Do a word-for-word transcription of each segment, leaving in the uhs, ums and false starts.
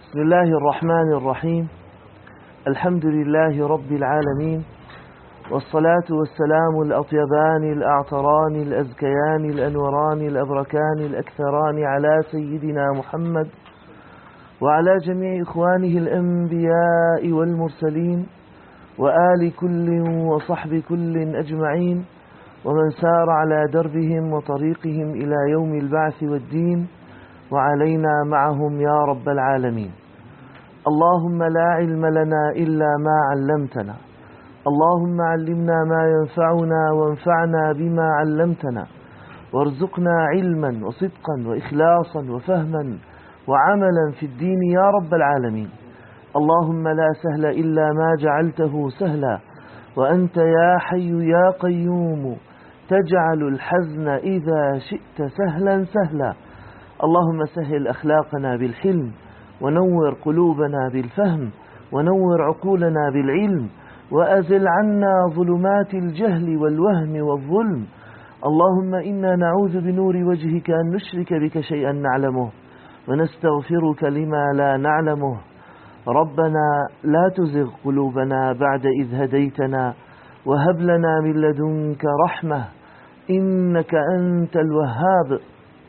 بسم الله الرحمن الرحيم. الحمد لله رب العالمين، والصلاة والسلام الأطيبان الأعطران الأزكيان الأنوران الأبركان الأكثران على سيدنا محمد وعلى جميع إخوانه الأنبياء والمرسلين وآل كل وصحب كل أجمعين، ومن سار على دربهم وطريقهم إلى يوم البعث والدين، وعلينا معهم يا رب العالمين. اللهم لا علم لنا إلا ما علمتنا، اللهم علمنا ما ينفعنا وانفعنا بما علمتنا، وارزقنا علما وصدقا وإخلاصا وفهما وعملا في الدين يا رب العالمين. اللهم لا سهل إلا ما جعلته سهلا، وأنت يا حي يا قيوم تجعل الحزن إذا شئت سهلا سهلا. اللهم سهل أخلاقنا بالحلم، ونور قلوبنا بالفهم، ونور عقولنا بالعلم، وأزل عنا ظلمات الجهل والوهم والظلم. اللهم إنا نعوذ بنور وجهك أن نشرك بك شيئا نعلمه، ونستغفرك لما لا نعلمه. ربنا لا تزغ قلوبنا بعد إذ هديتنا، وهب لنا من لدنك رحمة إنك أنت الوهاب.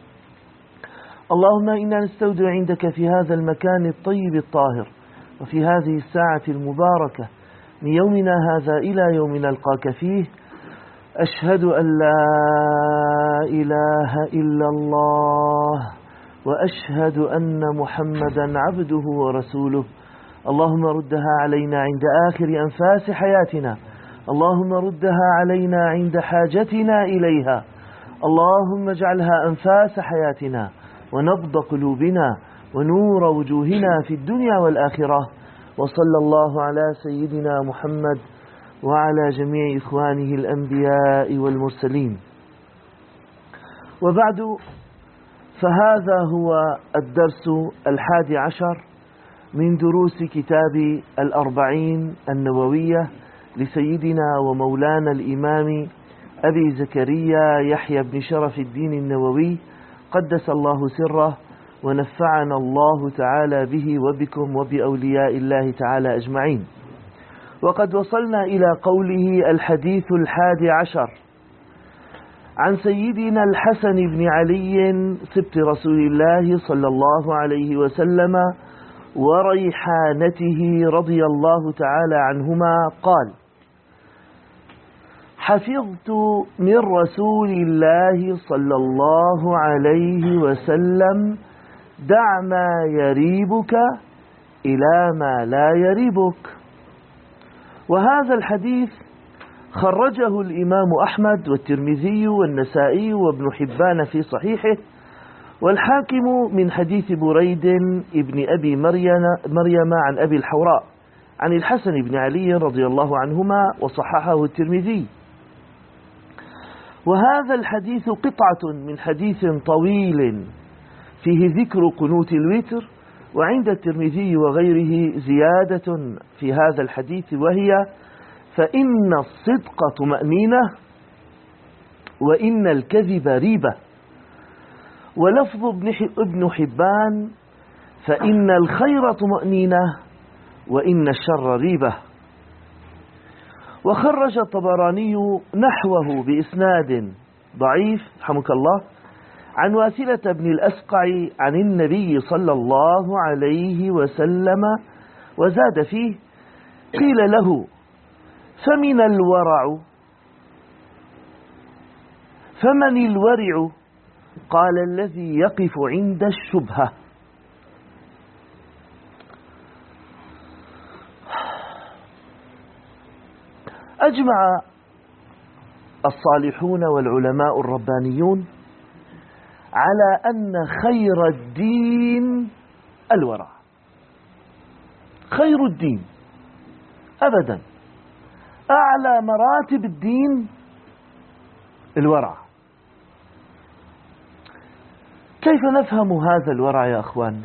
اللهم إنا نستودع عندك في هذا المكان الطيب الطاهر، وفي هذه الساعة المباركة من يومنا هذا إلى يوم نلقاك فيه، أشهد أن لا إله إلا الله، وأشهد أن محمدا عبده ورسوله. اللهم ردها علينا عند آخر أنفاس حياتنا، اللهم ردها علينا عند حاجتنا إليها، اللهم اجعلها أنفاس حياتنا ونبض قلوبنا ونور وجوهنا في الدنيا والآخرة. وصلى الله على سيدنا محمد وعلى جميع إخوانه الأنبياء والمرسلين. وبعد، فهذا هو الدرس الحادي عشر من دروس كتاب الأربعين النووية لسيدنا ومولانا الإمام أبي زكريا يحيى بن شرف الدين النووي قدس الله سره، ونفعنا الله تعالى به وبكم وبأولياء الله تعالى أجمعين. وقد وصلنا إلى قوله الحديث الحادي عشر عن سيدنا الحسن بن علي سبط رسول الله صلى الله عليه وسلم وريحانته رضي الله تعالى عنهما قال: حفظت من رسول الله صلى الله عليه وسلم: دع ما يريبك إلى ما لا يريبك. وهذا الحديث خرجه الإمام أحمد والترمذي والنسائي وابن حبان في صحيحه، والحاكم من حديث بريد ابن أبي مريم عن أبي الحوراء عن الحسن بن علي رضي الله عنهما، وصححه الترمذي. وهذا الحديث قطعة من حديث طويل فيه ذكر قنوت الوتر، وعند الترمذي وغيره زيادة في هذا الحديث، وهي: فإن الصدق طمأنينة، وإن الكذب ريبة. ولفظ ابن حبان: فإن الخير طمأنينة، وإن الشر ريبة. وخرج الطبراني نحوه بإسناد ضعيف رحمك الله عن واسلة بن الأسقع عن النبي صلى الله عليه وسلم، وزاد فيه: قيل له: فمن الورع فمن الورع؟ قال: الذي يقف عند الشبهة. أجمع الصالحون والعلماء الربانيون على أن خير الدين الورع. خير الدين أبدا، أعلى مراتب الدين الورع. كيف نفهم هذا الورع يا أخواننا؟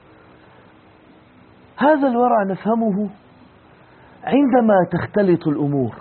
هذا الورع نفهمه عندما تختلط الأمور،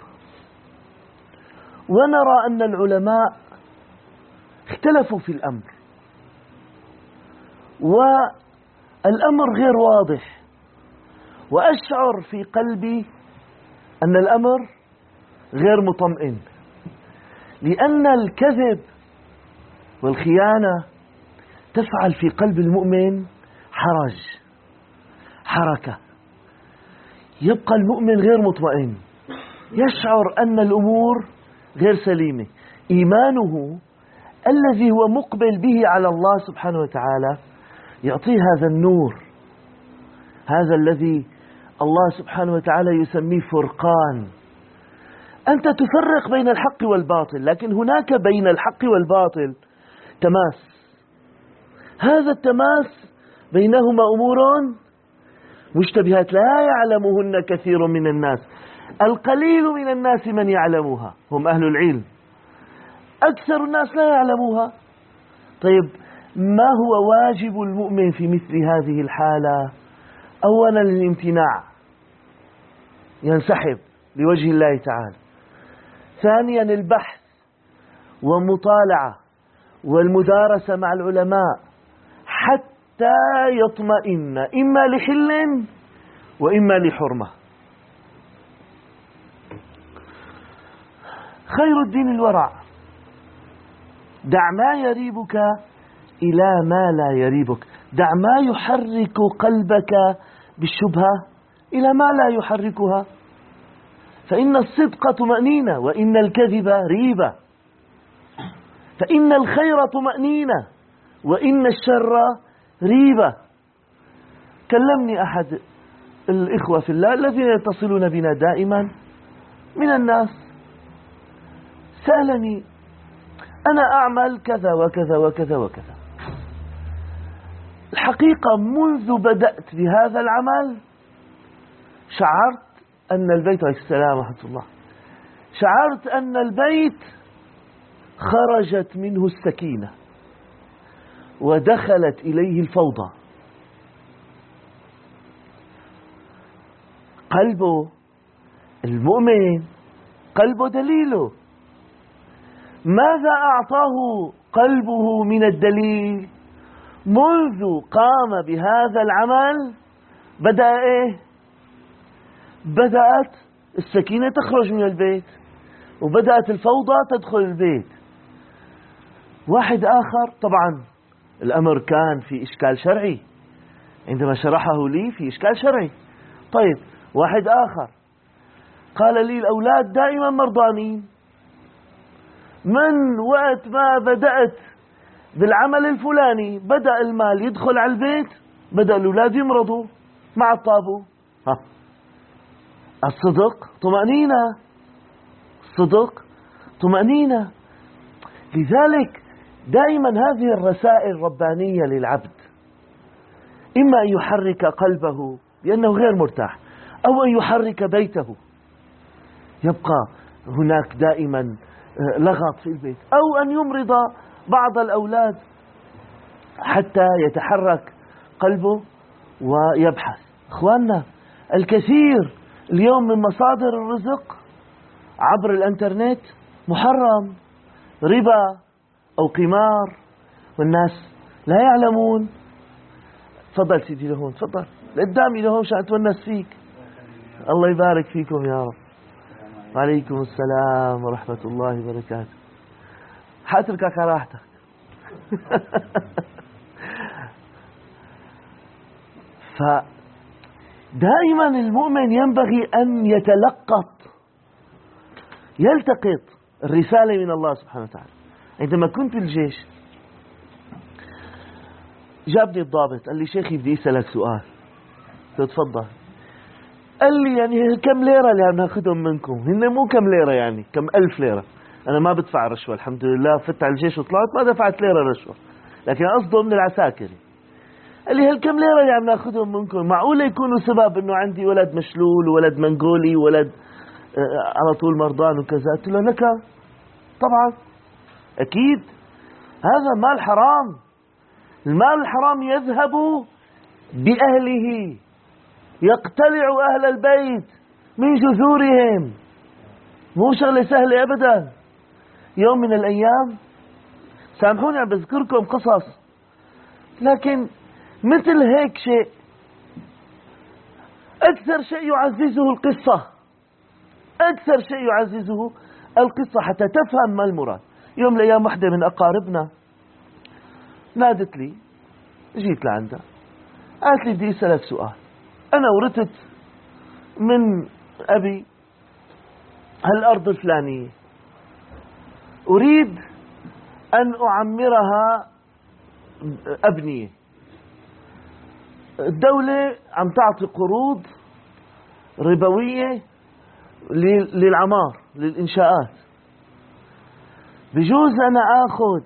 ونرى أن العلماء اختلفوا في الأمر، الأمر غير واضح، وأشعر في قلبي أن الأمر غير مطمئن، لأن الكذب والخيانة تفعل في قلب المؤمن حرج، حركة، يبقى المؤمن غير مطمئن، يشعر أن الأمور غير سليمة. إيمانه الذي هو مقبل به على الله سبحانه وتعالى يعطيه هذا النور، هذا الذي الله سبحانه وتعالى يسميه فرقان. أنت تفرق بين الحق والباطل، لكن هناك بين الحق والباطل تماس، هذا التماس بينهما أمور مشتبهات لا يعلمهن كثير من الناس، القليل من الناس من يعلمها هم أهل العلم، أكثر الناس لا يعلموها. طيب ما هو واجب المؤمن في مثل هذه الحالة؟ أولا الامتناع، ينسحب لوجه الله تعالى. ثانيا البحث والمطالعة والمدارسة مع العلماء حتى يطمئن، إما لحل وإما لحرمة. خير الدين الورع، دع ما يريبك إلى ما لا يريبك، دع ما يحرك قلبك بالشبهة إلى ما لا يحركها، فإن الصدق طمأنينة وإن الكذب ريبة، فإن الخير طمأنينة وإن الشر ريبة. كلمني أحد الإخوة في الله الذين يتصلون بنا دائما من الناس، سألني أنا أعمل كذا وكذا وكذا وكذا، الحقيقة منذ بدأت بهذا العمل شعرت أن البيت عليه السلام ورحمة الله، شعرت أن البيت خرجت منه السكينة ودخلت إليه الفوضى. قلبه المؤمن قلبه دليله، ماذا أعطاه قلبه من الدليل؟ منذ قام بهذا العمل بدأ إيه؟ بدأت السكينة تخرج من البيت وبدأت الفوضى تدخل البيت. واحد آخر طبعا الأمر كان في إشكال شرعي، عندما شرحه لي في إشكال شرعي. طيب واحد آخر قال لي الأولاد دائما مرضانين، من وقت ما بدأت بالعمل الفلاني بدأ المال يدخل على البيت، بدأ الأولاد يمرضوا مع الطابو. ها. الصدق طمأنينة، الصدق طمأنينة. لذلك دائما هذه الرسائل ربانية للعبد، إما أن يحرك قلبه لأنه غير مرتاح، أو أن يحرك بيته يبقى هناك دائما لغط في البيت، أو أن يمرض بعض الأولاد حتى يتحرك قلبه ويبحث. أخواننا الكثير اليوم من مصادر الرزق عبر الانترنت محرم، ربا أو قمار، والناس لا يعلمون. تفضل سيدي لهون، تفضل لقدامي لهون عشان أتونس فيك. الله يبارك فيكم يا رب. وعليكم السلام ورحمة الله وبركاته. حاتركك على راحتك. فدائما المؤمن ينبغي أن يتلقط، يلتقط الرسالة من الله سبحانه وتعالى. عندما كنت الجيش جابني الضابط قال لي شيخي بدي أسألك سؤال. تفضل. قال لي يعني كم ليرة اللي عم ناخذهم منكم؟ هن مو كم ليرة، يعني كم ألف ليرة. أنا ما بدفع رشوة الحمد لله، فت على الجيش وطلعت ما دفعت ليرة رشوة، لكن قصده من العساكر. قال لي هالكم ليرة اللي عم ناخذهم منكم معقولة يكونوا سبب إنه عندي ولد مشلول وولد منغولي وولد على طول مرضان وكذا؟ قلت له لك طبعا أكيد هذا مال حرام، المال الحرام يذهب بأهله، يقتلع أهل البيت من جذورهم، مو شغلة سهلة أبدا. يوم من الأيام سامحوني عم بذكركم قصص، لكن مثل هيك شيء. أكثر شيء يعززه القصة، أكثر شيء يعززه القصة حتى تفهم ما المراد. يوم من الأيام واحدة من أقاربنا نادت لي، جيت لعندها قالت لي بدي أسألك سؤال، أنا ورثت من أبي هالأرض الفلانية، أريد أن أعمرها أبنية. الدولة عم تعطي قروض ربوية للعمار للإنشاءات، بجوز أنا آخذ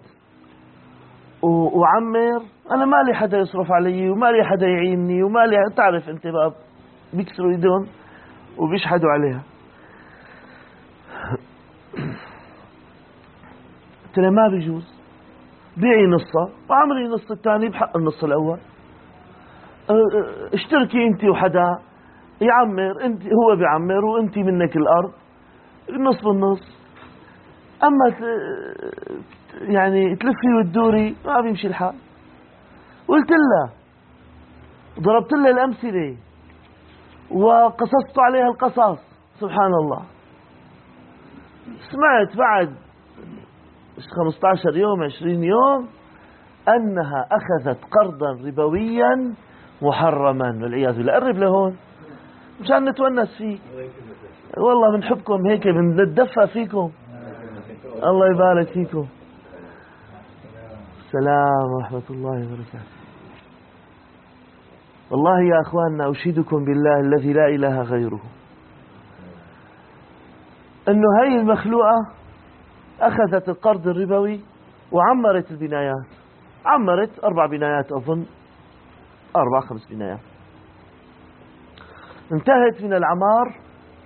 وأعمر، أنا ما لي حدا يصرف علي وما لي حدا يعيني وما لي، تعرف أنت بقى بيكسروا إيدهم وبيشحدوا عليها. قلت له ما بيجوز، بيعي نصها وعمري نص الثاني بحق النص الأول، اشتركي أنت وحدا يعمر، انت هو بيعمر وانت منك الأرض، النص بالنص. أما يعني تلفي وتدوري ما بيمشي الحال. قلت لها، ضربت لها الأمثلة وقصصت عليها القصص، سبحان الله. سمعت بعد خمسة عشر يوم عشرين يوم أنها أخذت قرضا ربويا محرما والعياذ بالله. قرب لهون مشان نتونس فيه، والله بنحبكم هيك، بنتدفى فيكم، الله يبارك فيكم. السلام ورحمة الله وبركاته. والله يا أخواننا أشهدكم بالله الذي لا إله غيره أنه هاي المخلوقة أخذت القرض الربوي وعمرت البنايات، عمرت أربع بنايات أظن، أربع خمس بنايات، انتهت من العمار،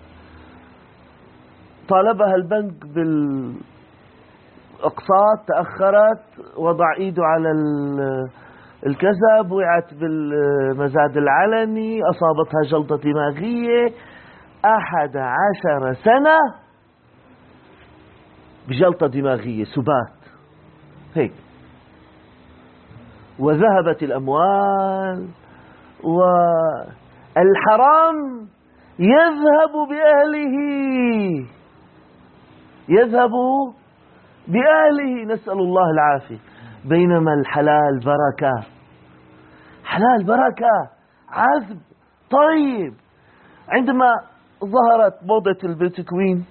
طالبها البنك بالأقساط، تأخرت، وضع إيده على الكذب، وقعت بالمزاد العلني، أصابتها جلطة دماغية، أحد عشر سنة بجلطة دماغية سبات هيك، وذهبت الأموال، والحرام يذهب بأهله، يذهب بأهله، نسأل الله العافية، بينما الحلال بركة، حلال بركة، عذب طيب. عندما ظهرت موضة البيتكوين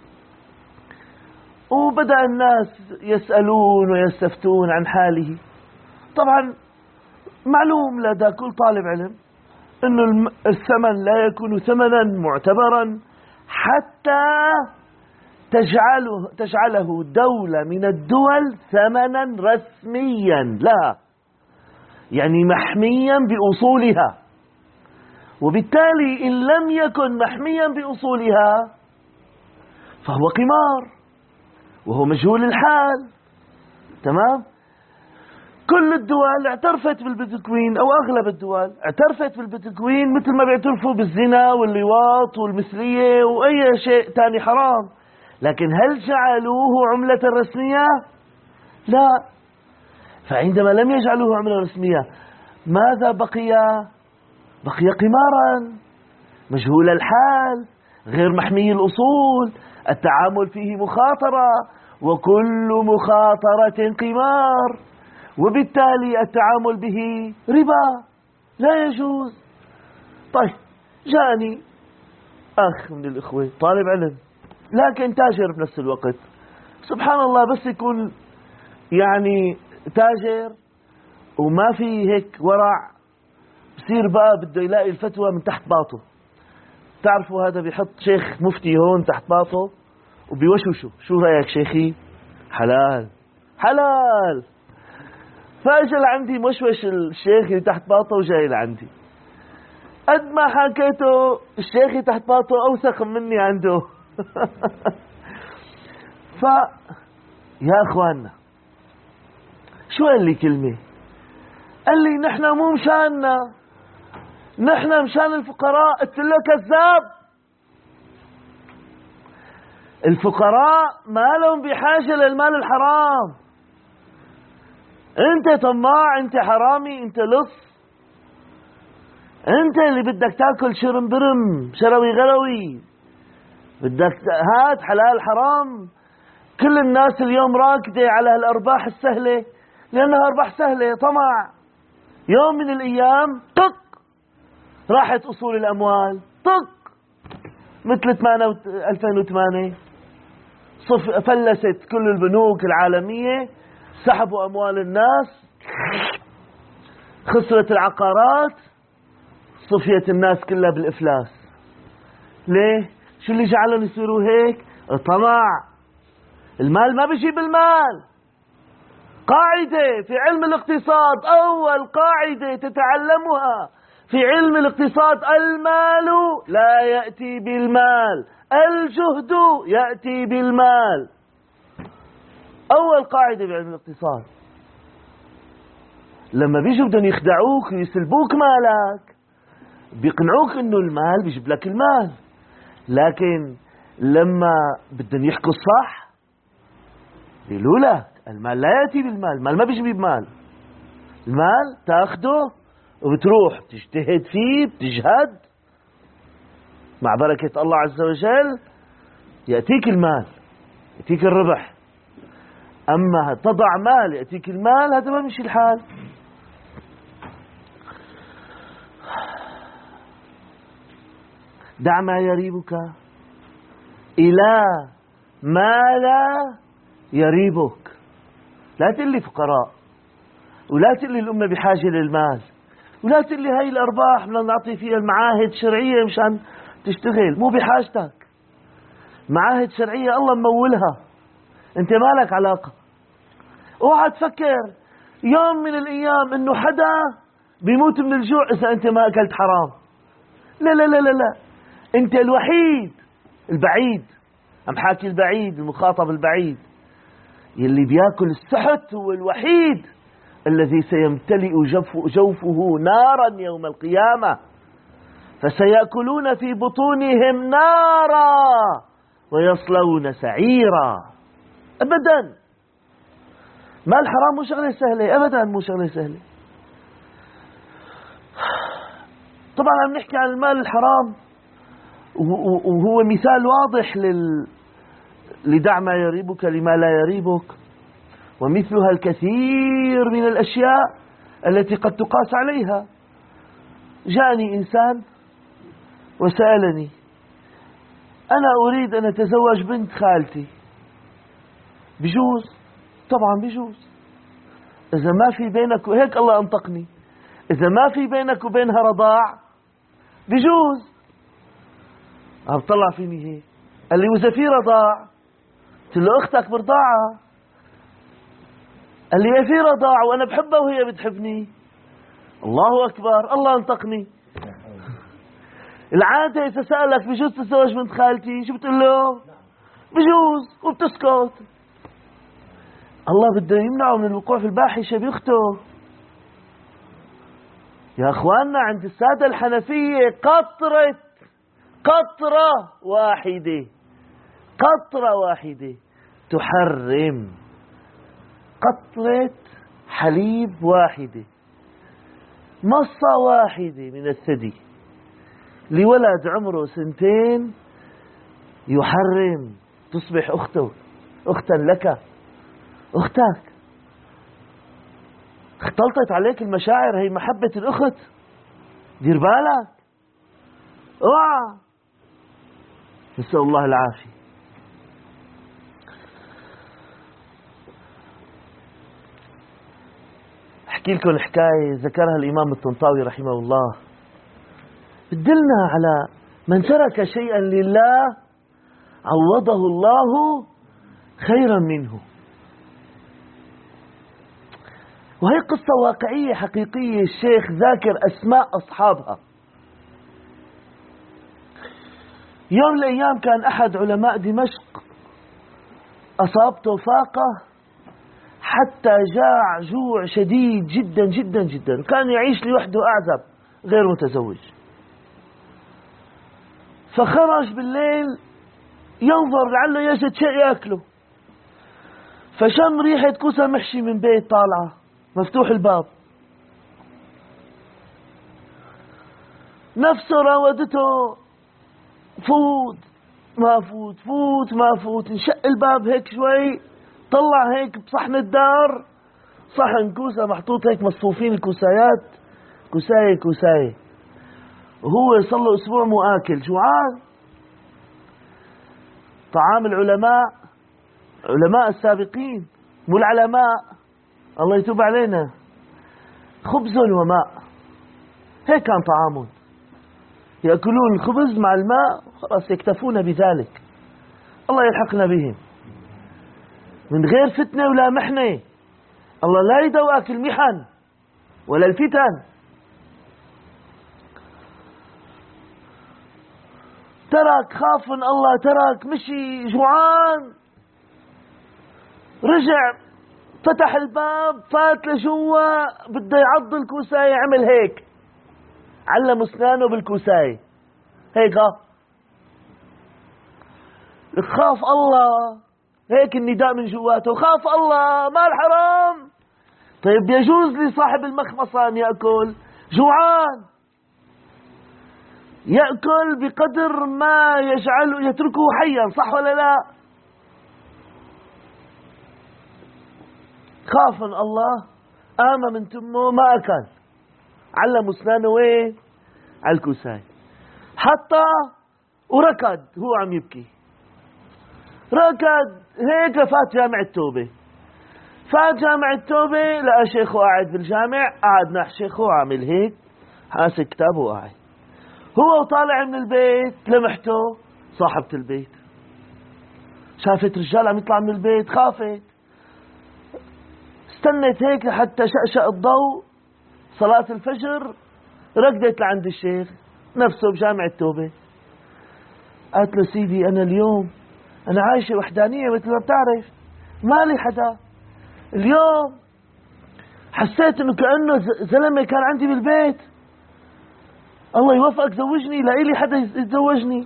وبدأ الناس يسألون ويستفتون عن حاله، طبعا معلوم لدى كل طالب علم أن الثمن لا يكون ثمنا معتبرا حتى تجعله, تجعله دولة من الدول ثمنا رسميا، لا يعني محميا بأصولها، وبالتالي إن لم يكن محميا بأصولها فهو قمار وهو مجهول الحال. تمام؟ كل الدول اعترفت بالبيتكوين، أو أغلب الدول اعترفت بالبيتكوين، مثل ما بيعترفوا بالزنا واللواط والمثلية وأي شيء تاني حرام، لكن هل جعلوه عملة رسمية؟ لا. فعندما لم يجعلوه عملة رسمية ماذا بقي؟ بقي قمارا مجهول الحال غير محمي الأصول، التعامل فيه مخاطرة، وكل مخاطرة قمار، وبالتالي التعامل به ربا لا يجوز. طيب جاءني أخ من الإخوة طالب علم لكن تاجر بنفس الوقت، سبحان الله، بس يكون يعني تاجر وما في هيك ورع، بصير بقى بده يلاقي الفتوى من تحت باطه. تعرفوا هذا بيحط شيخ مفتي هون تحت باطه وبيوشوشه، شو رأيك شيخي؟ حلال حلال. فاجى لعندي مشوش الشيخ اللي تحت باطه وجاي لعندي، قد ما حكيته الشيخ تحت باطه أوسخ مني عنده. ف يا أخواننا شو قال لي كلمة، قال لي نحن مو مشاننا، نحن مشان الفقراء. قلت له كذاب، الفقراء ما لهم بحاجة للمال الحرام، انت طماع، انت حرامي، انت لص، انت اللي بدك تاكل شرم برم شروي غروي، بدك هات حلال حرام. كل الناس اليوم راكدة على هالأرباح السهلة لأنها أرباح سهلة، طمع. يوم من الأيام طق راحت أصول الأموال، طق مثل ألفين وثمانية صف فلست كل البنوك العالمية، سحبوا أموال الناس، خسرت العقارات، صفيت الناس كلها بالإفلاس. ليه؟ شو اللي جعلهم يصيروا هيك؟ الطمع. المال ما بيجيب المال. قاعدة في علم الاقتصاد، أول قاعدة تتعلمها في علم الاقتصاد: المال لا يأتي بالمال، الجهد يأتي بالمال. أول قاعدة بعلم الاقتصاد. لما بيجوا بدهم يخدعوك ويسلبوك مالك بيقنعوك إنه المال بيجيب لك المال، لكن لما بدهم يحكوا الصح بيقولوا لك المال لا يأتي بالمال، المال ما بيجي بمال. المال تاخده وبتروح بتجتهد فيه، بتجهد مع بركة الله عز وجل يأتيك المال، يأتيك الربح. أما تضع مال يأتيك المال هذا ما بيمشي الحال. دع ما يريبك إلى ما لا يريبك. لا تقلي فقراء، ولا تقلي الأمة بحاجة للمال، ولا تقلي هاي الأرباح بدنا نعطي فيها المعاهد شرعية مشان تشتغل، مو بحاجتك. معاهد شرعية الله ممولها، انت مالك علاقة. اوعى تفكر يوم من الأيام انه حدا بيموت من الجوع إذا انت ما أكلت حرام. لا لا لا لا لا، انت الوحيد البعيد، عم حاكي البعيد، المخاطب البعيد، يلي بياكل السحت هو الوحيد الذي سيمتلئ جوفه, جوفه نارا يوم القيامة، فسيأكلون في بطونهم نارا ويصلون سعيرا. أبدا مال حرام مو شغلة سهلة، أبدا مو شغلة سهلة. طبعا عم نحكي عن المال الحرام وهو مثال واضح لل... لدع ما يريبك لما لا يريبك، ومثلها الكثير من الأشياء التي قد تقاس عليها. جاءني إنسان وسألني: أنا أريد أن أتزوج بنت خالتي، بجوز؟ طبعا بجوز، إذا ما في بينك، هيك الله أنطقني، إذا ما في بينك وبينها رضاع بجوز. عم طلع فيني هيك، قال لي: وإذا في رضاع؟ قلت له: أختك برضاعة. قال لي: في رضاع وأنا بحبها وهي بتحبني. الله أكبر، الله أنطقني. العادة إذا سألك بجوز تتزوج بنت خالتي شو بتقول له؟ بجوز، وبتسكت. الله بده يمنعه من الوقوع في الباحشة بأخته. يا أخواننا عند السادة الحنفية قطرة قطرة واحدة قطرة واحدة تحرم، قطرة حليب واحدة، مصة واحدة من الثدي لولد عمره سنتين يحرم، تصبح أخته، أختا لك، أختك. اختلطت عليك المشاعر، هي محبة الأخت، دير بالك، اوعى. نسأل الله العافية. احكي لكم حكاية ذكرها الإمام الطنطاوي رحمه الله، بدلنا على من ترك شيئا لله عوضه الله خيرا منه. وهي قصة واقعية حقيقية، الشيخ ذاكر أسماء أصحابها. يوم من الأيام كان أحد علماء دمشق أصابته فاقة حتى جاع جوع شديد جدا جدا جدا، كان يعيش لوحده أعزب غير متزوج. فخرج بالليل ينظر لعله يجد شيء يأكله، فشم ريحة كوسة محشي من بيت طالعة، مفتوح الباب. نفسه راودته فوت ما فوت فوت ما فوت، انشق الباب هيك شوي، طلع هيك بصحن الدار صحن كوسة محطوط هيك مصفوفين الكوسايات، كوساية كوساية، وهو صار له أسبوع مو آكل، جوعان. طعام العلماء، علماء السابقين مو العلماء، الله يتوب علينا، خبز وماء، هيك كان طعامهم، يأكلون الخبز مع الماء خلاص يكتفون بذلك، الله يلحقنا بهم من غير فتنة ولا محنة. الله لا يدوقك المحن ولا الفتن. ترك خاف من الله، ترك مشي جوعان، رجع فتح الباب فات لجوا بده يعض الكوساية، عمل هيك، علم اسنانه بالكوساية هيك، خاف الله، هيك النداء من جواته، خاف الله ما الحرام. طيب يجوز لصاحب المخمصة أن يأكل جوعان، يأكل بقدر ما يجعله يتركه حيا، صح ولا لا؟ خاف من الله، آمن من تمه ما أكل، علم اسنانه وين؟ على الكوساي، حتى وركض هو عم يبكي، ركض هيك فات جامع التوبة، فات جامع التوبة لقى شيخه قاعد بالجامع، قاعد ناح شيخه عامل هيك حاسك كتابه وقاعد، هو وطالع من البيت لمحته صاحبة البيت، شافت رجال عم يطلع من البيت، خافت، استنت هيك لحتى شقشق الضوء صلاة الفجر، ركضت لعند الشيخ نفسه بجامع التوبة، قالت له سيدي أنا اليوم أنا عايشة وحدانية مثل ما بتعرف، مالي حدا، اليوم حسيت إنه كأنه زلمة كان عندي بالبيت، الله يوفقك زوجني، لإلي حدا يتزوجني.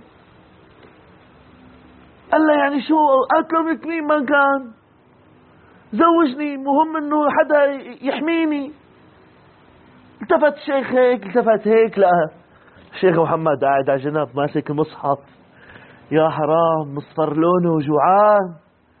قال له يعني شو؟ قالت له مثل مين ما كان زوجني، مهم إنه حدا يحميني. التفت الشيخ هيك، التفت هيك، لا الشيخ محمد قاعد على جنب ماسك المصحف، يا حرام مصفر لونه وجوعان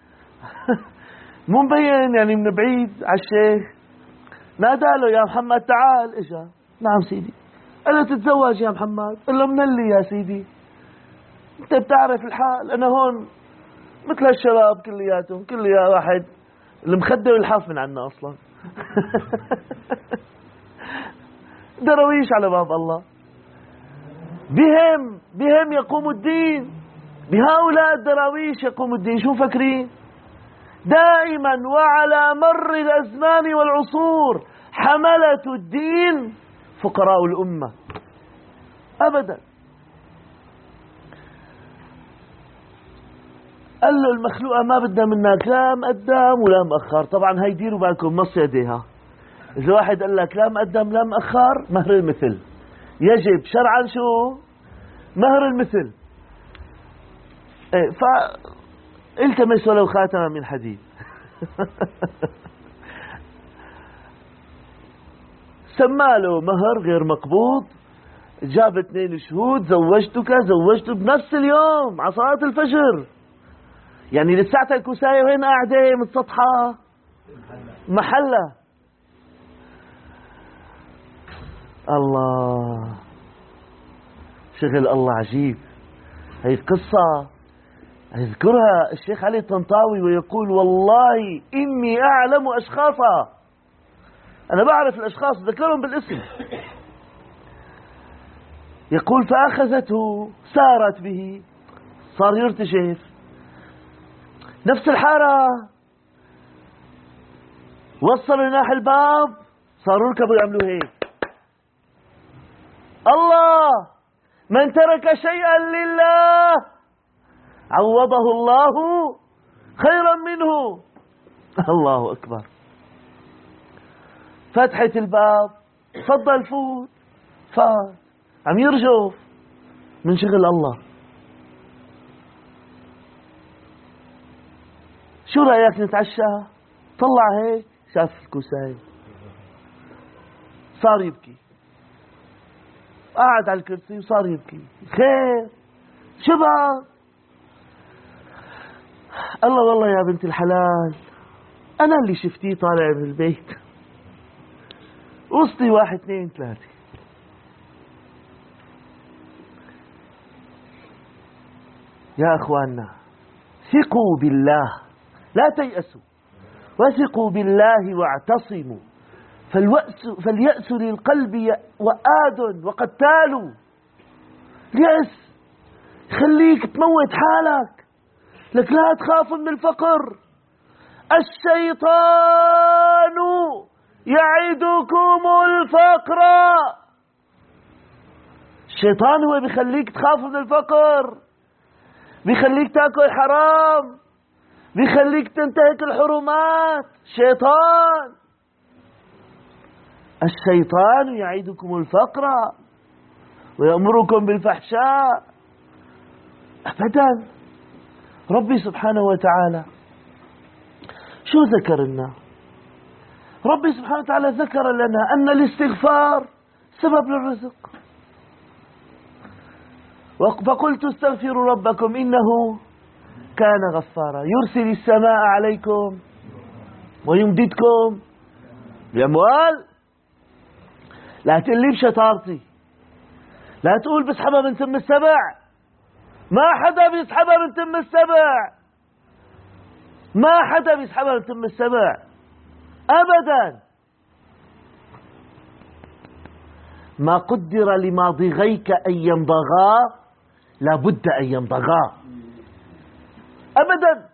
مو مبين يعني من بعيد على الشيخ. نادى له يا محمد تعال، اجا، نعم سيدي. قال له تتزوج يا محمد؟ قال له من اللي يا سيدي، انت بتعرف الحال، انا هون مثل هالشباب كلياتهم، كل يا واحد المخدة والحاف من عنا اصلا درويش على باب الله، بهم بهم يقوم الدين، بهؤلاء الدراويش يقوم الدين. شو فكرين؟ دائما وعلى مر الأزمان والعصور حملة الدين فقراء الأمة أبدا. قال له المخلوقة ما بدها منك لا مقدم ولا مأخر. طبعا هاي ديروا بالكم نص يديها، إذا واحد قال لك لا مقدم لا مأخر مهر المثل، يجب شرعا شو؟ مهر المثل. ايه ف التمس ولو خاتما من حديد سماله مهر غير مقبوض، جاب اثنين شهود، زوجتك زوجته بنفس اليوم على صلاة الفجر، يعني لساعتها الكوساية وين قاعدة متسطحة محلة. الله، شغل الله عجيب. هي القصة يذكرها الشيخ علي الطنطاوي ويقول والله إني أعلم أشخاصا، أنا بعرف الأشخاص ذكرهم بالاسم. يقول فأخذته سارت به، صار يرتجف نفس الحارة، وصلوا لناح الباب صاروا يركبوا يعملوا هيك. الله، من ترك شيئا لله عوضه الله خيرا منه. الله أكبر. فتحة الباب، تفضل فوت، فات عم يرجف من شغل الله. شو رأيك نتعشى؟ طلع هيك شاف الكوساي صار يبكي. قاعد على الكرسي وصار يبكي. خير شبه؟ الله والله يا بنت الحلال أنا اللي شفتيه طالع من البيت وسطي واحد اثنين ثلاثة. يا أخواننا ثقوا بالله لا تيأسوا، وثقوا بالله واعتصموا، فالوأس فاليأس للقلب وآد وقتال. اليأس خليك تموت حالك، لك لا تخاف من الفقر. الشيطان يعدكم الفقر، الشيطان هو بيخليك تخاف من الفقر، بيخليك تاكل حرام، بيخليك تنتهك الحرمات. شيطان، الشيطان يعدكم الفقر ويأمركم بالفحشاء. أبدا. ربي سبحانه وتعالى شو ذكر لنا؟ ربي سبحانه وتعالى ذكر لنا أن الاستغفار سبب للرزق. فقلت استغفروا ربكم إنه كان غفارا يرسل السماء عليكم ويمددكم بأموال. لا تقول لي بشطارتي، لا تقول بسحبها من تم السبع، ما حدا بيسحبها من تم السبع، ما حدا بيسحبها من تم السبع أبدا. ما قدر لماضغيك أن ينضغا لابد أن ينضغا أبدا.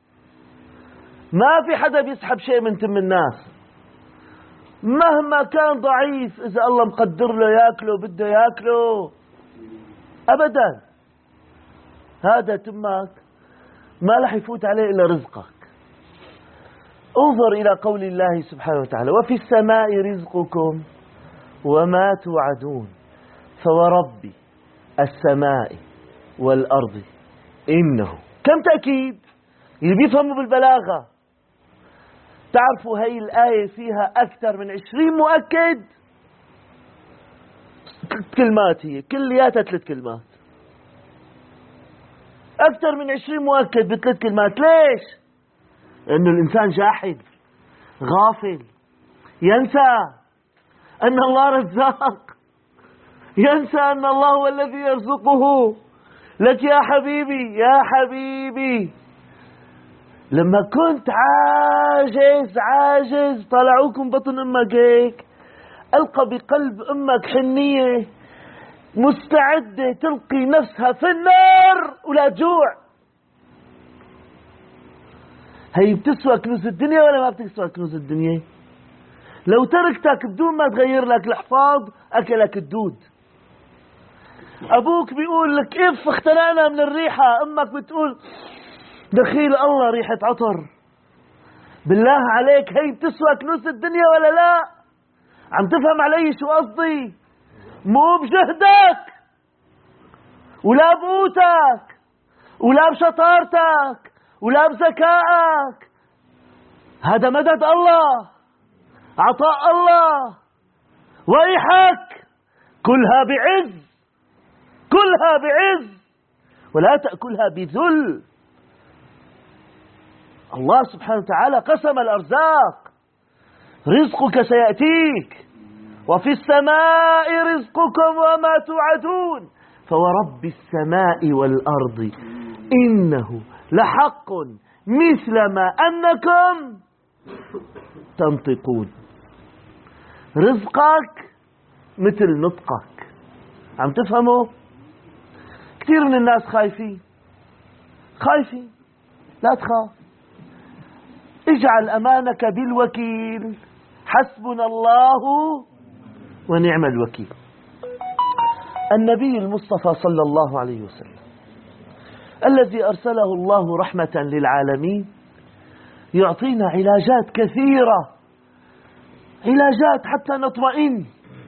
ما في حدا بيسحب شيء من تم الناس مهما كان ضعيف، إذا الله مقدر له ياكله بده ياكله أبدا. هذا تمك ما رح يفوت عليه إلا رزقك. انظر إلى قول الله سبحانه وتعالى وفي السماء رزقكم وما توعدون فورب السماء والأرض إنه. كم تأكيد اللي بيفهموا بالبلاغة. تعرفوا هاي الآية فيها أكثر من عشرين مؤكد. كلمات هي كلياتها ثلاث كلمات، أكثر من عشرين مؤكد بثلاث كلمات. ليش؟ لأنه الإنسان جاحد غافل، ينسى أن الله رزاق، ينسى أن الله هو الذي يرزقه. لك يا حبيبي يا حبيبي لما كنت عاجز عاجز طلعوكم بطن أمك هيك، ألقى بقلب أمك حنية مستعدة تلقي نفسها في النار ولا جوع. هي بتسوى كنوز الدنيا ولا ما بتسوى كنوز الدنيا؟ لو تركتك بدون ما تغير لك الحفاظ أكلك الدود. أبوك بيقول لك إف اختنقنا من الريحة، أمك بتقول دخيل الله ريحة عطر. بالله عليك هي بتسوى كنوز الدنيا ولا لا؟ عم تفهم علي شو قصدي؟ مو بجهدك ولا بقوتك ولا بشطارتك ولا بذكائك، هذا مدد الله، عطاء الله. ويحك كلها بعز، كلها بعز ولا تأكلها بذل. الله سبحانه وتعالى قسم الأرزاق، رزقك سيأتيك وفي السماء رزقكم وما توعدون فورب السماء والأرض إنه لحق مثل ما أنكم تنطقون. رزقك مثل نطقك. عم تفهموا؟ كثير من الناس خايفين خايفين. لا تخاف، اجعل أمانك بالوكيل، حسبنا الله ونعم الوكيل. النبي المصطفى صلى الله عليه وسلم الذي أرسله الله رحمة للعالمين يعطينا علاجات كثيرة، علاجات حتى نطمئن.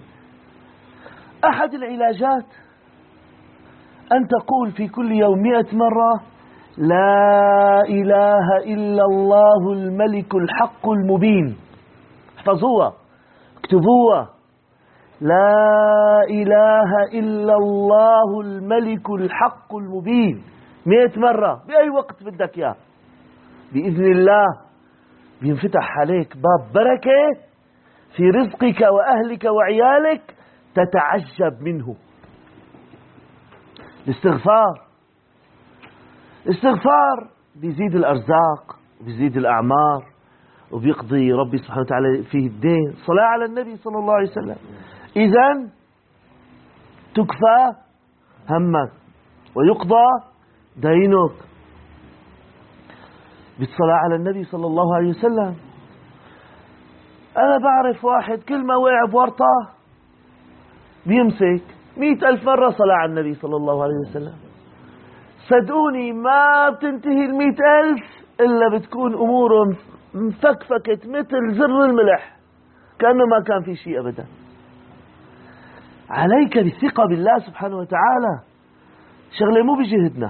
أحد العلاجات أن تقول في كل يوم مئة مرة لا إله إلا الله الملك الحق المبين. احفظوها، اكتبوها، لا إله إلا الله الملك الحق المبين مئة مرة بأي وقت بدك إياه، بإذن الله بينفتح عليك باب بركة في رزقك وأهلك وعيالك تتعجب منه. الاستغفار الاستغفار بيزيد الأرزاق وبيزيد الأعمار وبيقضي ربي سبحانه وتعالى فيه الدين. صلاة على النبي صلى الله عليه وسلم. إذن تكفى همك ويقضى دينك بالصلاة على النبي صلى الله عليه وسلم. أنا بعرف واحد كل ما وقع بورطة بيمسك مئة ألف مرة صلاة على النبي صلى الله عليه وسلم. صدقوني ما بتنتهي المئة ألف إلا بتكون أموره مفكفكت مثل زر الملح كأنه ما كان في شيء أبدا. عليك بالثقة بالله سبحانه وتعالى، شغلة مو بجهدنا.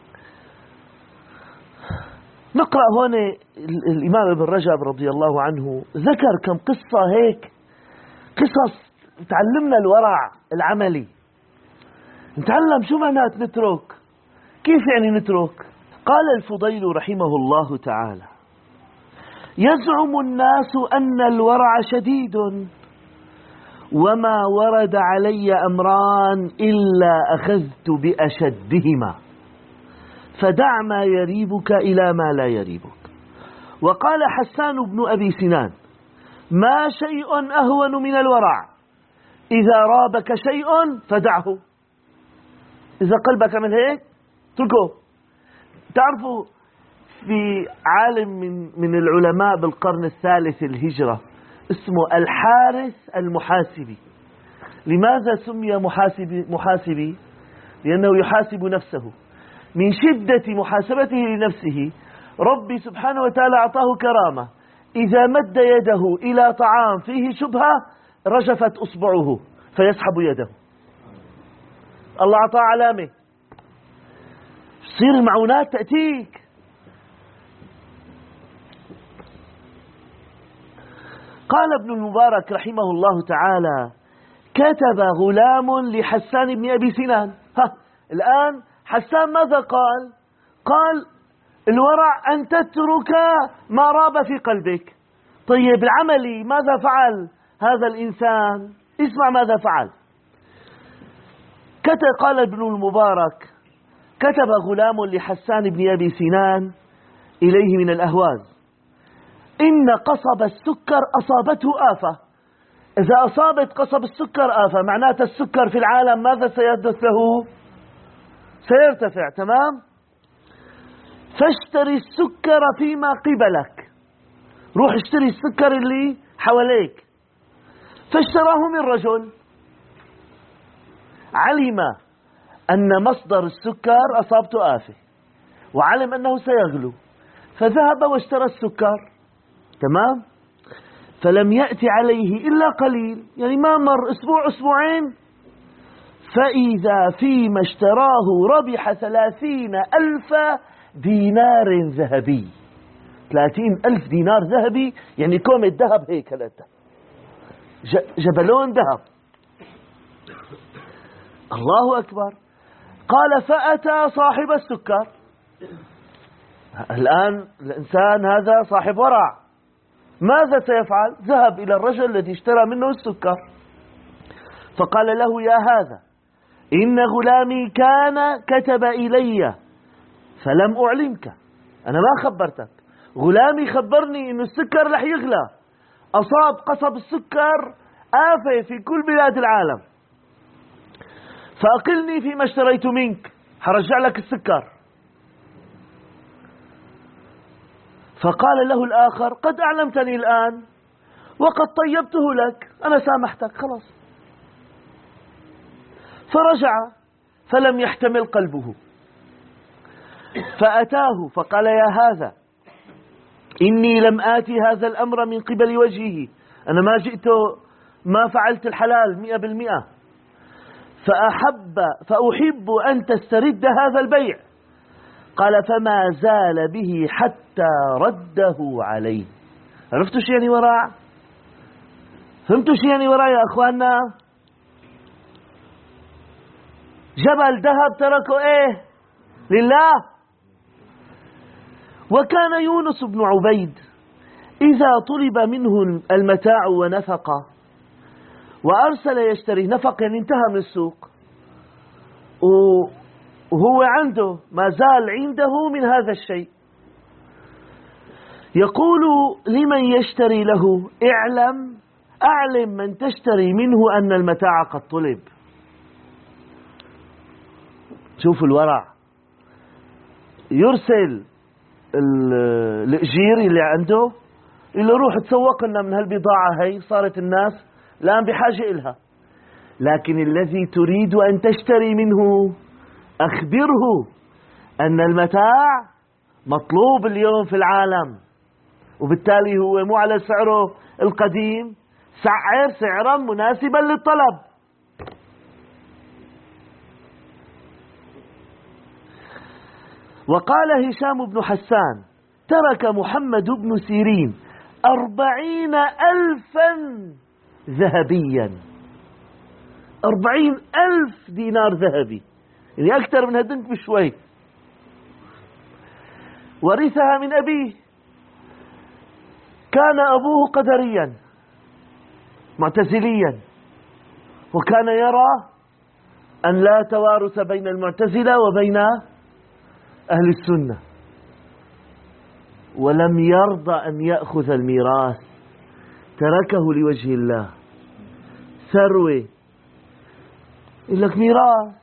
نقرأ هون الإمام ابن رجب رضي الله عنه ذكر كم قصة هيك، قصص تعلمنا الورع العملي. نتعلم شو معنات نترك، كيف يعني نترك. قال الفضيل رحمه الله تعالى: يزعم الناس أن الورع شديد وما ورد علي أمران إلا أخذت بأشدهما فدع ما يريبك إلى ما لا يريبك. وقال حسان بن أبي سنان: ما شيء أهون من الورع، إذا رابك شيء فدعه. إذا قلبك عمل هيك اتركه. تعرفوا في عالم من من العلماء بالقرن الثالث الهجرة اسمه الحارث المحاسبي. لماذا سمي محاسبي محاسبي؟ لأنه يحاسب نفسه. من شدة محاسبته لنفسه ربي سبحانه وتعالى أعطاه كرامة، إذا مد يده إلى طعام فيه شبهة رجفت أصبعه فيسحب يده. الله أعطاه علامة، تصير المعونات تأتيك. قال ابن المبارك رحمه الله تعالى: كتب غلام لحسان بن أبي سنان. ها الآن حسان ماذا قال؟ قال الورع أن تترك ما راب في قلبك. طيب العملي ماذا فعل هذا الإنسان؟ اسمع ماذا فعل. كتب قال ابن المبارك: كتب غلام لحسان بن أبي سنان إليه من الأهواز: إن قصب السكر أصابته آفة. إذا أصابت قصب السكر آفة معناته السكر في العالم ماذا سيحدث له؟ سيرتفع. تمام؟ فاشتري السكر فيما قبلك، روح اشتري السكر اللي حواليك. فاشتراه من رجل علم أن مصدر السكر أصابته آفة وعلم أنه سيغلو، فذهب واشترى السكر. تمام؟ فلم يأتي عليه إلا قليل، يعني ما مر أسبوع أسبوعين، فإذا فيما اشتراه ربح ثلاثين ألف دينار ذهبي. ثلاثين ألف دينار ذهبي يعني كومة ذهب هيك، جبلون ذهب. الله أكبر. قال: فأتى صاحب السكر. الآن الإنسان هذا صاحب ورع، ماذا سيفعل؟ ذهب إلى الرجل الذي اشترى منه السكر فقال له: يا هذا، إن غلامي كان كتب إلي فلم أعلمك، أنا ما خبرتك، غلامي خبرني إنه السكر رح يغلى، أصاب قصب السكر آفة في كل بلاد العالم، فأقلني فيما اشتريت منك، حرجع لك السكر. فقال له الآخر: قد أعلمتني الآن وقد طيبته لك، أنا سامحتك خلاص. فرجع فلم يحتمل قلبه، فأتاه فقال: يا هذا، إني لم آتي هذا الأمر من قبل وجهه، أنا ما جئت ما فعلت الحلال مئة بالمئة، فأحب فأحب أن تسترد هذا البيع. قال: فما زال به حتى رده عليه. عرفتوا شو يعني ورع؟ فهمتوا شو يعني ورع يا أخواننا؟ جبل ذهب تركه إيه؟ لله. وكان يونس بن عبيد إذا طلب منه المتاع ونفق وأرسل يشتري، نفق يعني انتهى من السوق وهو عنده ما زال عنده من هذا الشيء، يقول لمن يشتري له: اعلم أعلم من تشتري منه أن المتاع قد طلب. شوفوا الورع، يرسل الأجير اللي عنده اللي روح تسوق لنا من هالبضاعة هي، صارت الناس الآن بحاجة إلها، لكن الذي تريد أن تشتري منه أخبره أن المتاع مطلوب اليوم في العالم، وبالتالي هو مو على سعره القديم، سعر سعرا مناسبا للطلب. وقال هشام بن حسان: ترك محمد بن سيرين أربعين ألفا ذهبيا، أربعين ألف دينار ذهبي، يعني أكثر من هدنك بشوي. ورثها من أبيه، كان أبوه قدريا معتزليا، وكان يرى أن لا توارث بين المعتزلة وبين أهل السنة، ولم يرضى أن يأخذ الميراث، تركه لوجه الله. ثروة يقول لك ميراث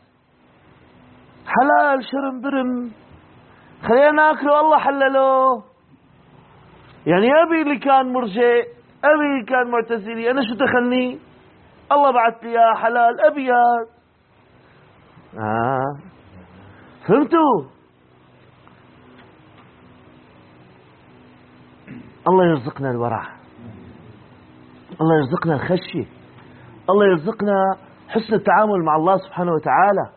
حلال شرم برم، خلينا ناكله، الله حلله. يعني أبي اللي كان مرجئ، أبي اللي كان معتزلي، أنا شو دخلني؟ الله بعث لي يا حلال أبيض. آه فهمتوا؟ الله يرزقنا الورع، الله يرزقنا الخشية، الله يرزقنا حسن التعامل مع الله سبحانه وتعالى.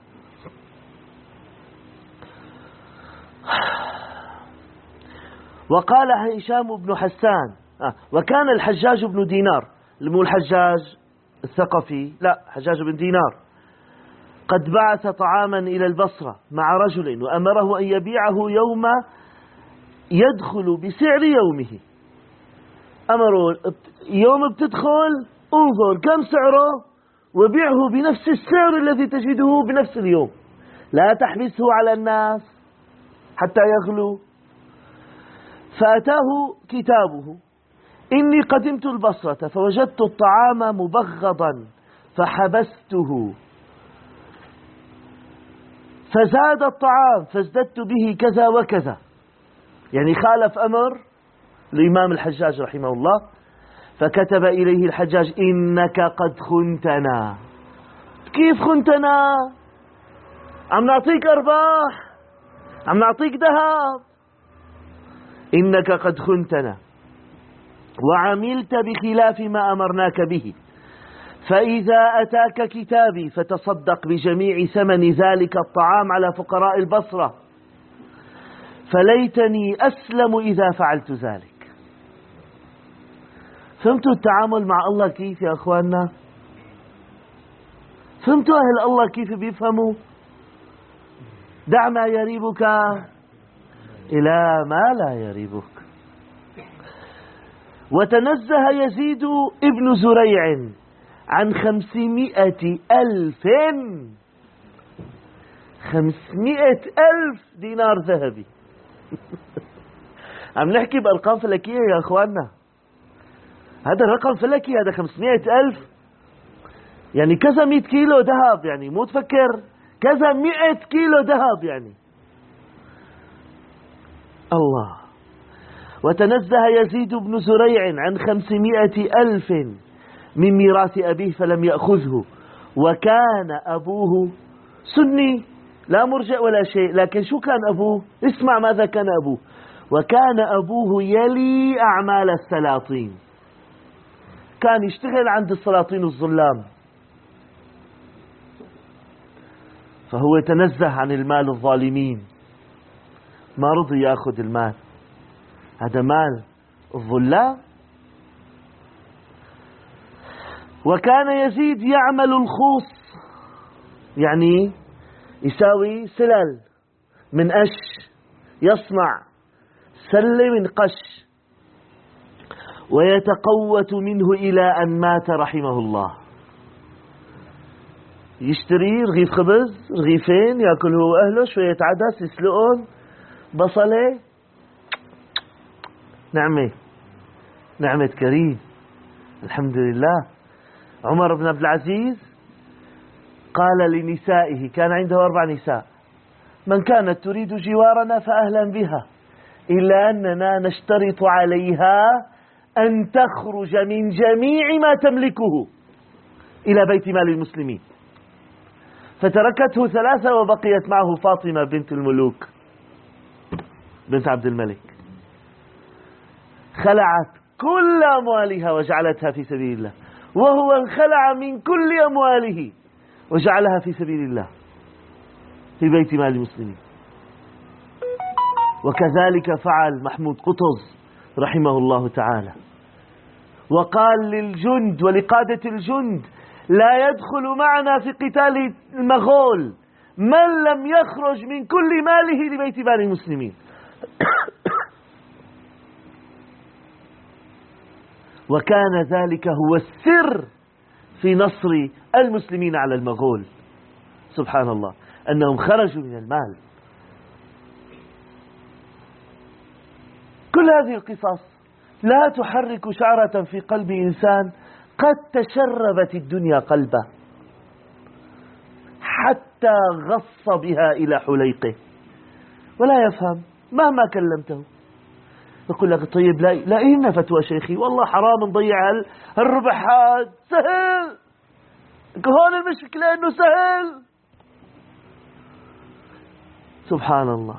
وقال هشام بن حسان: آه. وكان الحجاج بن دينار، مو الحجاج الثقفي، لا، حجاج بن دينار، قد بعث طعاما إلى البصرة مع رجل وأمره أن يبيعه يوم يدخل بسعر يومه. أمره يوم بتدخل انظر كم سعره وبيعه بنفس السعر الذي تجده بنفس اليوم، لا تحبسه على الناس حتى يغلو. فأتاه كتابه: إني قدمت البصرة فوجدت الطعام مبغضا فحبسته، فزاد الطعام فازددت به كذا وكذا. يعني خالف أمر الإمام الحجاج رحمه الله، فكتب إليه الحجاج: إنك قد خنتنا. كيف خنتنا؟ عم نعطيك أرباح، عم نعطيك ذهب. إنك قد خنتنا وعملت بخلاف ما أمرناك به، فإذا أتاك كتابي فتصدق بجميع ثمن ذلك الطعام على فقراء البصرة، فليتني أسلم إذا فعلت ذلك. فهمتوا التعامل مع الله كيف يا أخواننا؟ فهمتوا أهل الله كيف بيفهموا؟ دع ما يريبك إلى ما لا يريبك. وتنزه يزيد ابن زريع عن خمسمائة ألف خمسمائة ألف دينار ذهبي. عم نحكي بأرقام فلكية يا أخواننا، هذا الرقم فلكي، هذا خمسمائة ألف يعني كذا مئة كيلو ذهب، يعني مو تفكر كذا مئة كيلو ذهب يعني. الله. وتنزه يزيد بن زريع عن خمسمائة ألف من ميراث أبيه فلم يأخذه، وكان أبوه سني لا مرجئ ولا شيء، لكن شو كان أبوه؟ اسمع ماذا كان أبوه: وكان أبوه يلي أعمال السلاطين، كان يشتغل عند السلاطين الظلام، فهو يتنزه عن المال الظالمين، ما رضي يأخذ المال، هذا مال الظلام. وكان يزيد يعمل الخوص، يعني يساوي سلل من قش، يصنع سلة من قش، ويتقوت منه إلى أن مات رحمه الله. يشتري رغيف خبز، رغيفين، يأكل هو وأهله، شوية عدس يسلقون، بصلة، نعمة نعمة كريم، الحمد لله. عمر بن عبد العزيز قال لنسائه، كان عنده أربع نساء: من كانت تريد جوارنا فأهلا بها، إلا أننا نشترط عليها أن تخرج من جميع ما تملكه إلى بيت مال المسلمين. فتركته ثلاثة وبقيت معه فاطمة بنت الملوك بنت عبد الملك، خلعت كل أموالها وجعلتها في سبيل الله، وهو انخلع من كل أمواله وجعلها في سبيل الله في بيت مال المسلمين. وكذلك فعل محمود قطز رحمه الله تعالى، وقال للجند ولقادة الجند: لا يدخل معنا في قتال المغول من لم يخرج من كل ماله لبيت مال المسلمين. وكان ذلك هو السر في نصر المسلمين على المغول، سبحان الله، أنهم خرجوا من المال. كل هذه القصص لا تحرك شعرة في قلب إنسان قد تشربت الدنيا قلبه حتى غص بها إلى حليقه، ولا يفهم مهما كلمته. يقول لك: طيب لا لاقينا فتوى شيخي، والله حرام نضيع هالربح هاد، سهل. هون المشكلة انه سهل. سبحان الله.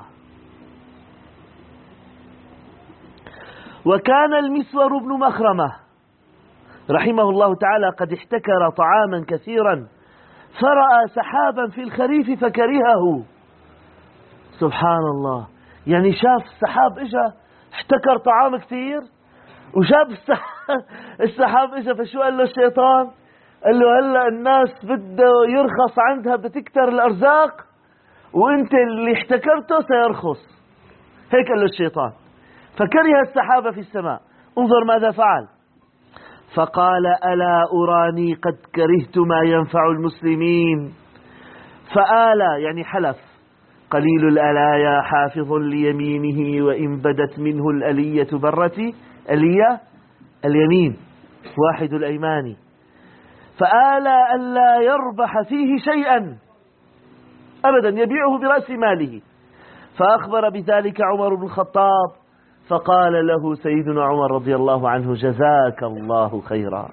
وكان المسور بن مخرمة رحمه الله تعالى قد احتكر طعاما كثيرا، فرأى سحابا في الخريف فكرهه. سبحان الله، يعني شاف السحاب اجا، احتكر طعام كثير، وشاف السحاب اجا، فشو قال له الشيطان؟ قال له: هلا الناس بده يرخص عندها، بتكتر الارزاق، وانت اللي احتكرته سيرخص. هيك قال له الشيطان. فكره السحاب في السماء. انظر ماذا فعل. فقال: ألا أراني قد كرهت ما ينفع المسلمين. فآلى يعني حلف: قليل الألايا حافظ ليمينه، وإن بدت منه الألية برتي. ألية اليمين، واحد الأيمان. فآلى ألا يربح فيه شيئا أبدا، يبيعه برأس ماله. فأخبر بذلك عمر بن الخطاب، فقال له سيدنا عمر رضي الله عنه: جزاك الله خيرا.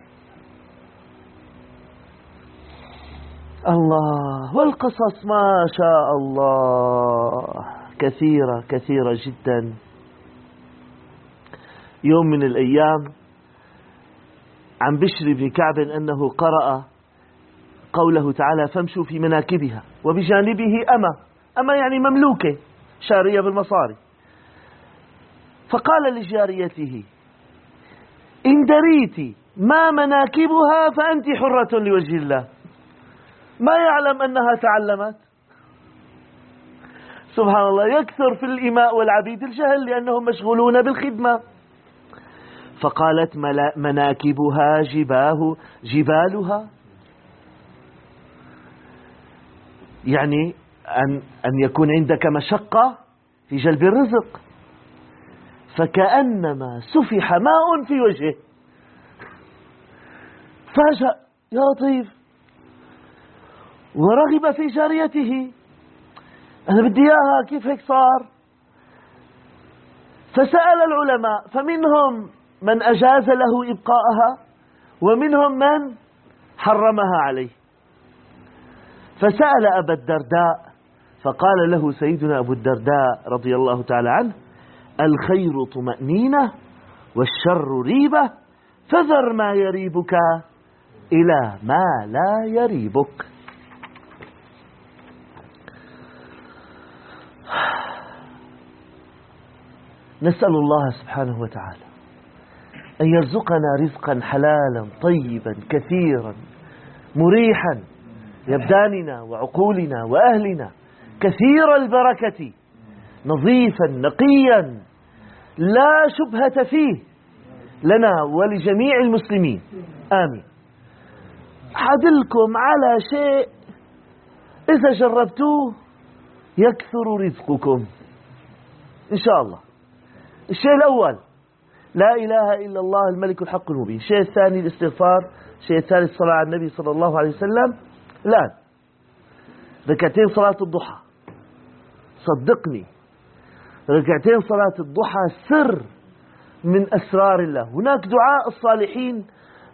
الله. والقصص ما شاء الله كثيرة كثيرة جدا. يوم من الأيام عن بشر بن كعب أنه قرأ قوله تعالى: فامشوا في مناكبها وبجانبه أمة. أمة يعني مملوكة، شارية بالمصاري. فقال لجاريته: إن دريت ما مناكبها فأنت حرة لوجه الله. ما يعلم أنها تعلمت. سبحان الله. يكثر في الإماء والعبيد الجهل لأنهم مشغولون بالخدمة. فقالت: مناكبها جباه جبالها، يعني أن, أن يكون عندك مشقة في جلب الرزق. فكأنما سفح ماء في وجهه، فاجأ: يا لطيف. ورغب في جاريته: أنا بدي إياها، كيف هيك صار؟ فسأل العلماء، فمنهم من أجاز له إبقاءها، ومنهم من حرمها عليه. فسأل أبا الدرداء، فقال له سيدنا أبو الدرداء رضي الله تعالى عنه: الخير طمأنينة والشر ريبة، فذر ما يريبك إلى ما لا يريبك. نسأل الله سبحانه وتعالى أن يرزقنا رزقا حلالا طيبا كثيرا مريحا لأبداننا وعقولنا وأهلنا كثير البركة نظيفا نقيا لا شبهة فيه لنا ولجميع المسلمين، آمين. حدلكم على شيء إذا جربتوه يكثر رزقكم إن شاء الله. الشيء الأول لا إله إلا الله الملك الحق المبين. الشيء الثاني الاستغفار. الشيء الثالث الصلاة على النبي صلى الله عليه وسلم. الآن ركعتين صلاة الضحى، صدقني ركعتين صلاة الضحى سر من أسرار الله. هناك دعاء الصالحين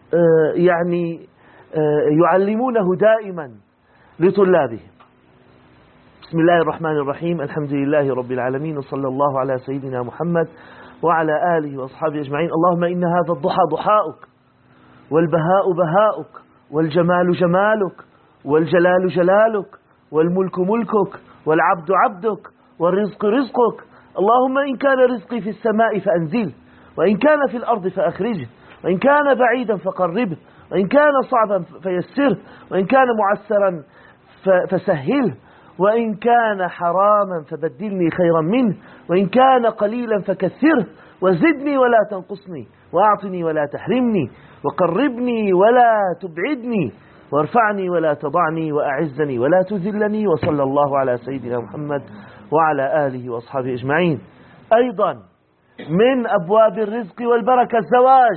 يعني يعلمونه دائما لطلابهم. بسم الله الرحمن الرحيم، الحمد لله رب العالمين، وصلى الله على سيدنا محمد وعلى آله وأصحابه أجمعين. اللهم إن هذا الضحى ضحاؤك، والبهاء بهاؤك، والجمال جمالك، والجلال جلالك، والملك ملكك، والعبد عبدك، والرزق رزقك. اللهم إن كان رزقي في السماء فأنزله، وإن كان في الأرض فأخرجه، وإن كان بعيدا فقربه، وإن كان صعبا فيسره، وإن كان معسرا فسهله، وإن كان حراما فبدلني خيرا منه، وإن كان قليلا فكثره، وزدني ولا تنقصني، وأعطني ولا تحرمني، وقربني ولا تبعدني، وارفعني ولا تضعني، وأعزني ولا تذلني. وصلى الله على سيدنا محمد وعلى آله وأصحابه أجمعين. أيضا من أبواب الرزق والبركة الزواج.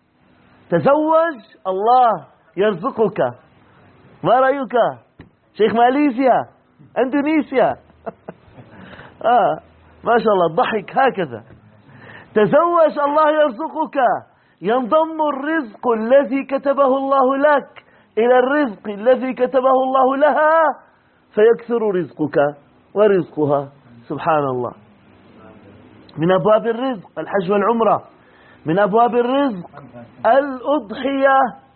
تزوج الله يرزقك. ما رأيك شيخ ماليزيا اندونيسيا؟ آه ما شاء الله الضحك هكذا. تزوج الله يرزقك. ينضم الرزق الذي كتبه الله لك إلى الرزق الذي كتبه الله لها، فيكثر رزقك ورزقها. سبحان الله. من أبواب الرزق الحج والعمرة. من أبواب الرزق الأضحية.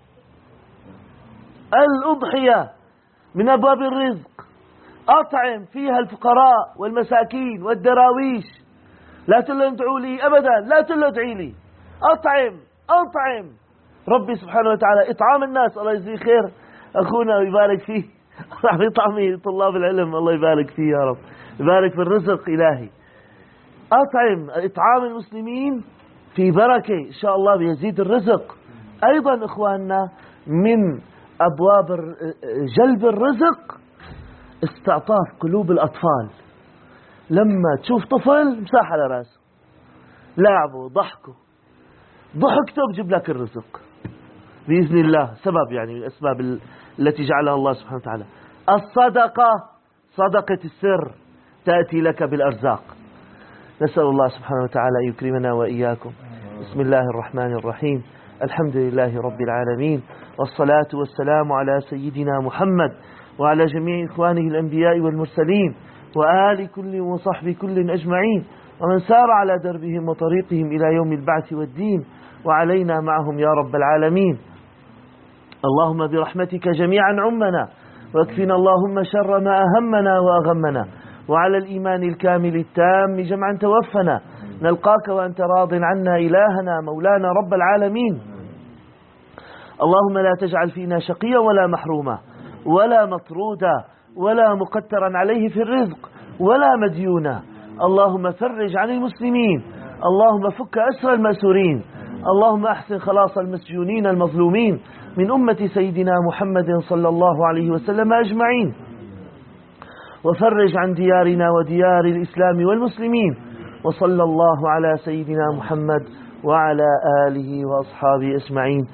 الأضحية من أبواب الرزق. أطعم فيها الفقراء والمساكين والدراويش. لا تلو ادعوا لي أبدا، لا تلو ادعي لي. أطعم أطعم. ربي سبحانه وتعالى إطعام الناس. الله يجزيه خير أخونا ويبارك فيه، راح يطعمي طلاب العلم، الله يبارك فيه يا رب، يبارك في الرزق إلهي. أطعم. إطعام المسلمين في بركة إن شاء الله بيزيد الرزق. أيضا إخواننا من أبواب جلب الرزق استعطاف قلوب الأطفال. لما تشوف طفل مساح على راسه، لعبه ضحكه ضحكته بجيب لك الرزق بإذن الله. سبب يعني من الأسباب التي جعلها الله سبحانه وتعالى. الصدقة، صدقة السر تأتي لك بالأرزاق. نسأل الله سبحانه وتعالى أن يكرمنا وإياكم. بسم الله الرحمن الرحيم، الحمد لله رب العالمين، والصلاة والسلام على سيدنا محمد وعلى جميع إخوانه الأنبياء والمرسلين، وآل كل وصحب كل أجمعين، ومن سار على دربهم وطريقهم إلى يوم البعث والدين، وعلينا معهم يا رب العالمين. اللهم برحمتك جميعا عمنا، واكفنا اللهم شر ما أهمنا وأغمنا، وعلى الإيمان الكامل التام جمعا توفنا، نلقاك وأنت راض عنا إلهنا مولانا رب العالمين. اللهم لا تجعل فينا شقيا ولا محروما ولا مطرودا ولا مقترا عليه في الرزق ولا مديونا. اللهم فرج عن المسلمين، اللهم فك أسر المأسورين، اللهم أحسن خلاص المسجونين المظلومين من أمة سيدنا محمد صلى الله عليه وسلم أجمعين، وفرج عن ديارنا وديار الإسلام والمسلمين. وصلى الله على سيدنا محمد وعلى آله وأصحابه أجمعين.